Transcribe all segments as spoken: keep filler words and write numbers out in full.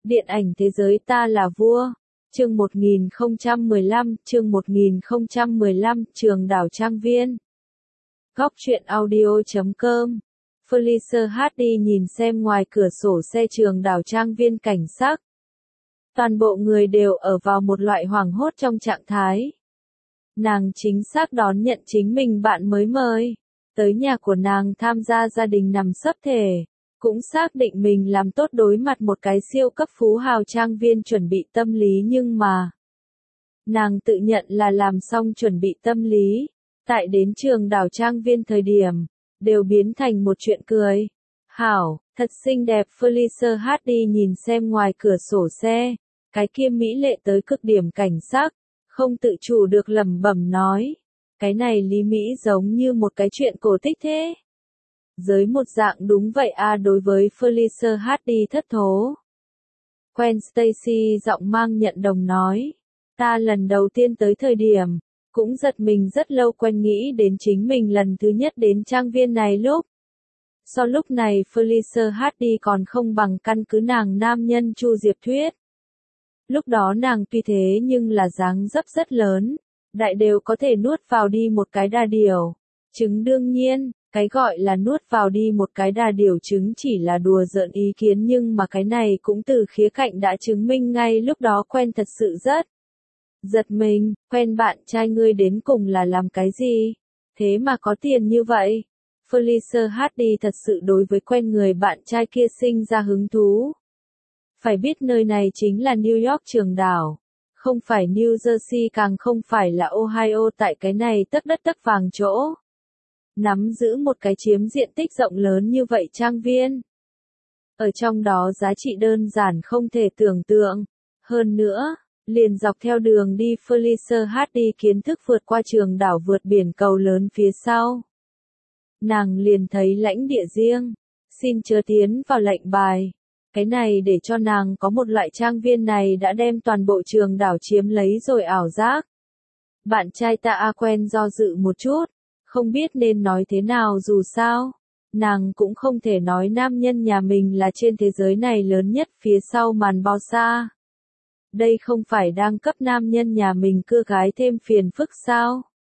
Điện ảnh thế giới ta là vua. Chương một nghìn không trăm mười lăm, chương một nghìn không trăm mười lăm, Trường Đảo Trang Viên. Góc truyện audio chấm com. Felicia hát đi nhìn xem ngoài cửa sổ xe Trường Đảo Trang Viên cảnh sắc. Toàn bộ người đều ở vào một loại hoảng hốt trong trạng thái. Nàng chính xác đón nhận chính mình bạn mới mời tới nhà của nàng tham gia gia đình nằm sấp thể, cũng xác định mình làm tốt đối mặt một cái siêu cấp phú hào trang viên chuẩn bị tâm lý, nhưng mà nàng tự nhận là làm xong chuẩn bị tâm lý, tại đến Trường Đảo Trang Viên thời điểm đều biến thành một chuyện cười. Hảo, thật xinh đẹp. Felicia hát đi nhìn xem ngoài cửa sổ xe, cái kia mỹ lệ tới cực điểm cảnh sắc, không tự chủ được lẩm bẩm nói, cái này Lý Mỹ giống như một cái chuyện cổ tích thế. Giới một dạng đúng vậy a. Đối với Felicia hát đi thất thố, Gwen Stacy giọng mang nhận đồng nói, ta lần đầu tiên tới thời điểm cũng giật mình rất lâu, quen nghĩ đến chính mình lần thứ nhất đến trang viên này lúc. Sau lúc này Felicia hát đi còn không bằng căn cứ nàng nam nhân Chu Diệp Thuyết. Lúc đó nàng tuy thế nhưng là dáng dấp rất lớn, đại đều có thể nuốt vào đi một cái đà điểu trứng. Đương nhiên, cái gọi là nuốt vào đi một cái đà điểu trứng chỉ là đùa giỡn ý kiến, nhưng mà cái này cũng từ khía cạnh đã chứng minh ngay lúc đó quen thật sự rất giật mình. Quen bạn trai ngươi đến cùng là làm cái gì? Thế mà có tiền như vậy? Felicia hát đi thật sự đối với quen người bạn trai kia sinh ra hứng thú. Phải biết nơi này chính là New York Trường Đảo, không phải New Jersey, càng không phải là Ohio. Tại cái này tấc đất tấc vàng chỗ nắm giữ một cái chiếm diện tích rộng lớn như vậy trang viên. Ở trong đó giá trị đơn giản không thể tưởng tượng. Hơn nữa, liền dọc theo đường đi Felicia hát đi kiến thức vượt qua trường đảo, vượt biển cầu lớn phía sau. Nàng liền thấy lãnh địa riêng, xin chớ tiến vào lệnh bài. Cái này để cho nàng có một loại trang viên này đã đem toàn bộ trường đảo chiếm lấy rồi ảo giác. Bạn trai ta a. Quen do dự một chút, không biết nên nói thế nào, dù sao nàng cũng không thể nói nam nhân nhà mình là trên thế giới này lớn nhất phía sau màn bao xa. Đây không phải đang cấp nam nhân nhà mình cưa gái thêm phiền phức sao?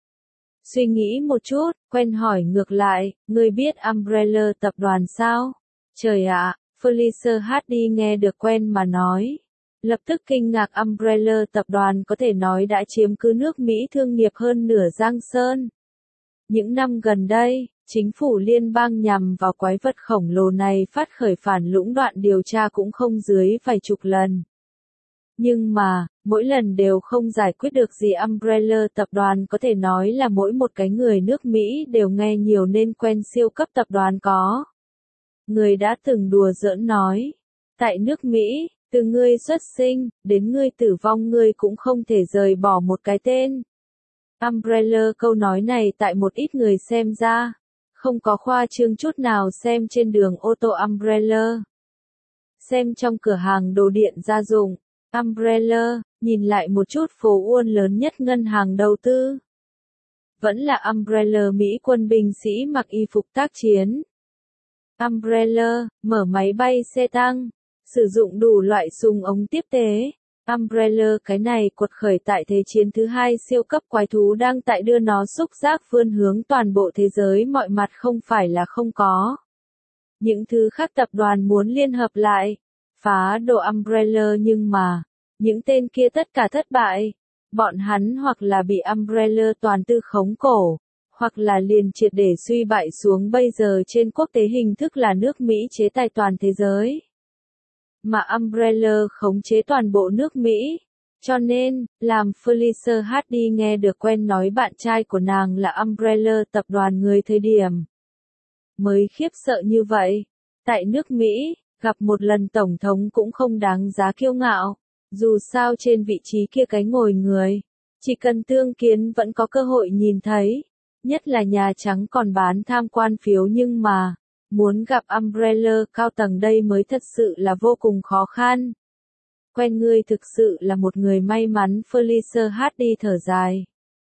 Suy nghĩ một chút, Quen hỏi ngược lại, ngươi biết Umbrella tập đoàn sao? Trời ạ, Felicia hát đi nghe được Quen mà nói, lập tức kinh ngạc. Umbrella tập đoàn có thể nói đã chiếm cứ nước Mỹ thương nghiệp hơn nửa Giang Sơn. Những năm gần đây, chính phủ liên bang nhằm vào quái vật khổng lồ này phát khởi phản lũng đoạn điều tra cũng không dưới vài chục lần. Nhưng mà, mỗi lần đều không giải quyết được gì. Umbrella tập đoàn có thể nói là mỗi một cái người nước Mỹ đều nghe nhiều nên quen siêu cấp tập đoàn có. Người đã từng đùa giỡn nói, tại nước Mỹ, từ ngươi xuất sinh đến ngươi tử vong ngươi cũng không thể rời bỏ một cái tên Umbrella. Câu nói này tại một ít người xem ra không có khoa trương chút nào. Xem trên đường ô tô Umbrella, xem trong cửa hàng đồ điện gia dụng Umbrella, nhìn lại một chút phố Wall lớn nhất ngân hàng đầu tư, vẫn là Umbrella. Mỹ quân binh sĩ mặc y phục tác chiến Umbrella, mở máy bay xe tăng, sử dụng đủ loại súng ống tiếp tế Umbrella. Cái này quật khởi tại Thế chiến thứ hai siêu cấp quái thú đang tại đưa nó xúc giác vươn hướng toàn bộ thế giới mọi mặt, không phải là không có. Những thứ khác tập đoàn muốn liên hợp lại phá đổ Umbrella, nhưng mà những tên kia tất cả thất bại. Bọn hắn hoặc là bị Umbrella toàn tư khống cổ, hoặc là liền triệt để suy bại xuống. Bây giờ trên quốc tế hình thức là nước Mỹ chế tài toàn thế giới, mà Umbrella khống chế toàn bộ nước Mỹ. Cho nên, làm Felicia hát đi nghe được Quen nói bạn trai của nàng là Umbrella tập đoàn người thời điểm mới khiếp sợ như vậy. Tại nước Mỹ, gặp một lần tổng thống cũng không đáng giá kiêu ngạo. Dù sao trên vị trí kia cái ngồi người, chỉ cần tương kiến vẫn có cơ hội nhìn thấy. Nhất là Nhà Trắng còn bán tham quan phiếu, nhưng mà muốn gặp Umbrella cao tầng đây mới thật sự là vô cùng khó khăn. Quen ngươi thực sự là một người may mắn. Felicia hát đi thở dài,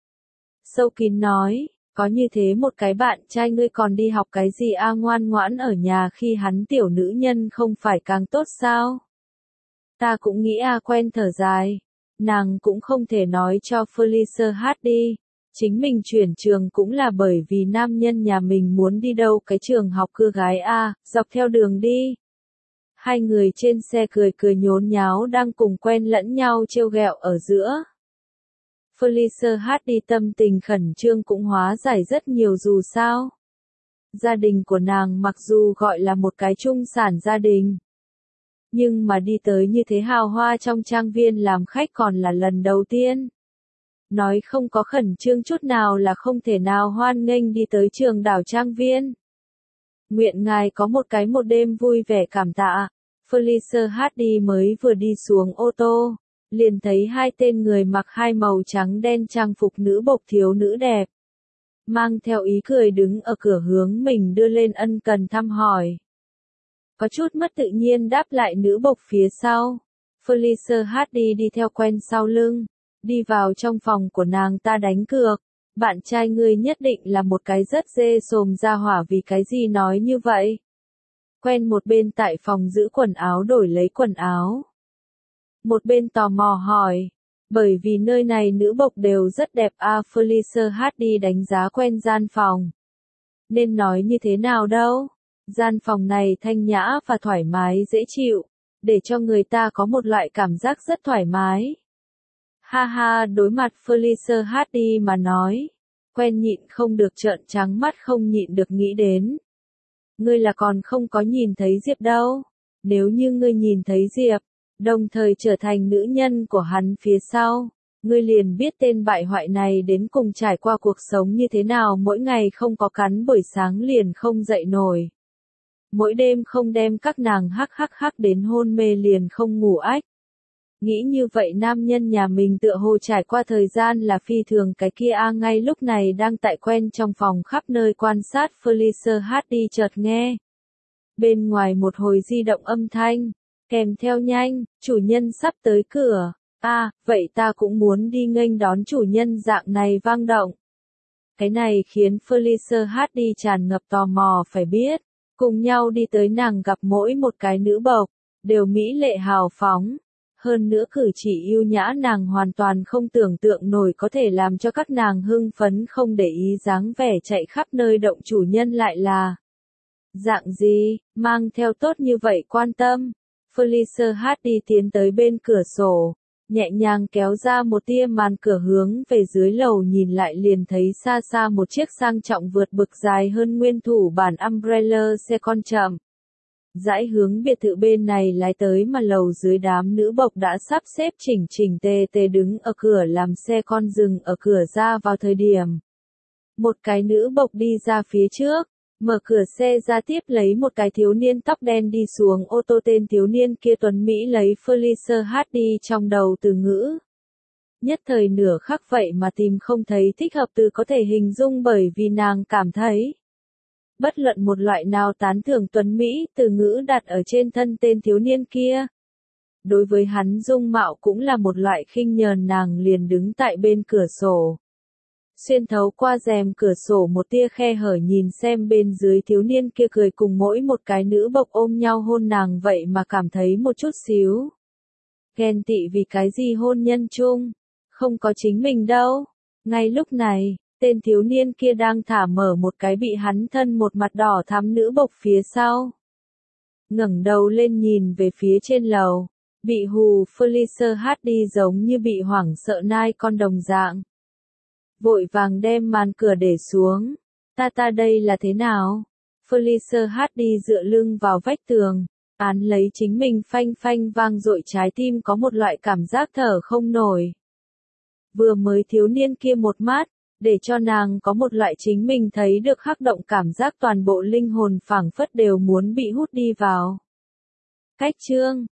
sâu kín nói, có như thế một cái bạn trai ngươi còn đi học cái gì a? Ngoan ngoãn ở nhà khi hắn tiểu nữ nhân không phải càng tốt sao? Ta cũng nghĩ a quen thở dài. Nàng cũng không thể nói cho Felicia hát đi. Chính mình chuyển trường cũng là bởi vì nam nhân nhà mình muốn đi đâu cái trường học cưa gái a, dọc theo đường đi. Hai người trên xe cười cười nhốn nháo đang cùng quen lẫn nhau trêu ghẹo ở giữa. Felicia hát đi tâm tình khẩn trương cũng hóa giải rất nhiều dù sao. Gia đình của nàng mặc dù gọi là một cái trung sản gia đình. Nhưng mà đi tới như thế hào hoa trong trang viên làm khách còn là lần đầu tiên. Nói không có khẩn trương chút nào là không thể nào hoan nghênh đi tới trường đảo trang viên. Nguyện ngài có một cái một đêm vui vẻ cảm tạ. Felicia hát đi mới vừa đi xuống ô tô, liền thấy hai tên người mặc hai màu trắng đen trang phục nữ bộc thiếu nữ đẹp. Mang theo ý cười đứng ở cửa hướng mình đưa lên ân cần thăm hỏi. Có chút mất tự nhiên đáp lại nữ bộc phía sau. Felicia hát đi đi theo quen sau lưng. Đi vào trong phòng của nàng ta đánh cược. Bạn trai ngươi nhất định là một cái rất dê sồm ra hỏa vì cái gì nói như vậy. Quen một bên tại phòng giữ quần áo đổi lấy quần áo. Một bên tò mò hỏi. Bởi vì nơi này nữ bộc đều rất đẹp a. Felicia hát đi đánh giá quen gian phòng. Nên nói như thế nào đâu. Gian phòng này thanh nhã và thoải mái dễ chịu. Để cho người ta có một loại cảm giác rất thoải mái. Ha ha, đối mặt Felicia hát đi mà nói. Quen nhịn không được trợn trắng mắt không nhịn được nghĩ đến. Ngươi là còn không có nhìn thấy Diệp đâu. Nếu như ngươi nhìn thấy Diệp, đồng thời trở thành nữ nhân của hắn phía sau, ngươi liền biết tên bại hoại này đến cùng trải qua cuộc sống như thế nào, mỗi ngày không có cắn buổi sáng liền không dậy nổi. Mỗi đêm không đem các nàng hắc hắc hắc đến hôn mê liền không ngủ ách. Nghĩ như vậy nam nhân nhà mình tựa hồ trải qua thời gian là phi thường cái kia a. Ngay lúc này đang tại quen trong phòng khắp nơi quan sát Felicia hát đi chợt nghe. Bên ngoài một hồi di động âm thanh, kèm theo nhanh, chủ nhân sắp tới cửa. A, à, vậy ta cũng muốn đi nghênh đón chủ nhân dạng này vang động. Cái này khiến Felicia hát đi tràn ngập tò mò phải biết. Cùng nhau đi tới nàng gặp mỗi một cái nữ bộc, đều mỹ lệ hào phóng. Hơn nữa cử chỉ yêu nhã nàng hoàn toàn không tưởng tượng nổi có thể làm cho các nàng hưng phấn không để ý dáng vẻ chạy khắp nơi động chủ nhân lại là dạng gì, mang theo tốt như vậy quan tâm. Felicia hát đi tiến tới bên cửa sổ, nhẹ nhàng kéo ra một tia màn cửa hướng về dưới lầu nhìn lại liền thấy xa xa một chiếc sang trọng vượt bực dài hơn nguyên thủ bản Umbrella xe con chậm. Dãi hướng biệt thự bên này lái tới mà lầu dưới đám nữ bộc đã sắp xếp chỉnh chỉnh tề tề đứng ở cửa làm xe con dừng ở cửa ra vào thời điểm. Một cái nữ bộc đi ra phía trước, mở cửa xe ra tiếp lấy một cái thiếu niên tóc đen đi xuống ô tô. Tên thiếu niên kia tuấn Mỹ lấy Felicia hát đi trong đầu từ ngữ. Nhất thời nửa khắc vậy mà tìm không thấy thích hợp từ có thể hình dung bởi vì nàng cảm thấy. Bất luận một loại nào tán thưởng tuấn Mỹ từ ngữ đặt ở trên thân tên thiếu niên kia. Đối với hắn dung mạo cũng là một loại khinh nhờn. Nàng liền đứng tại bên cửa sổ. Xuyên thấu qua rèm cửa sổ một tia khe hở nhìn xem bên dưới thiếu niên kia cười cùng mỗi một cái nữ bộc ôm nhau hôn nàng vậy mà cảm thấy một chút xíu. Ghen tị vì cái gì hôn nhân chung, không có chính mình đâu. Ngay lúc này, tên thiếu niên kia đang thả mở một cái bị hắn thân một mặt đỏ thắm nữ bộc phía sau. Ngẩng đầu lên nhìn về phía trên lầu, bị hù Felicia hát đi giống như bị hoảng sợ nai con đồng dạng. Vội vàng đem màn cửa để xuống. Ta ta đây là thế nào? Felicia hát đi dựa lưng vào vách tường, án lấy chính mình phanh phanh vang dội trái tim có một loại cảm giác thở không nổi. Vừa mới thiếu niên kia một mát, để cho nàng có một loại chính mình thấy được hắc động cảm giác toàn bộ linh hồn phảng phất đều muốn bị hút đi vào. Cách chương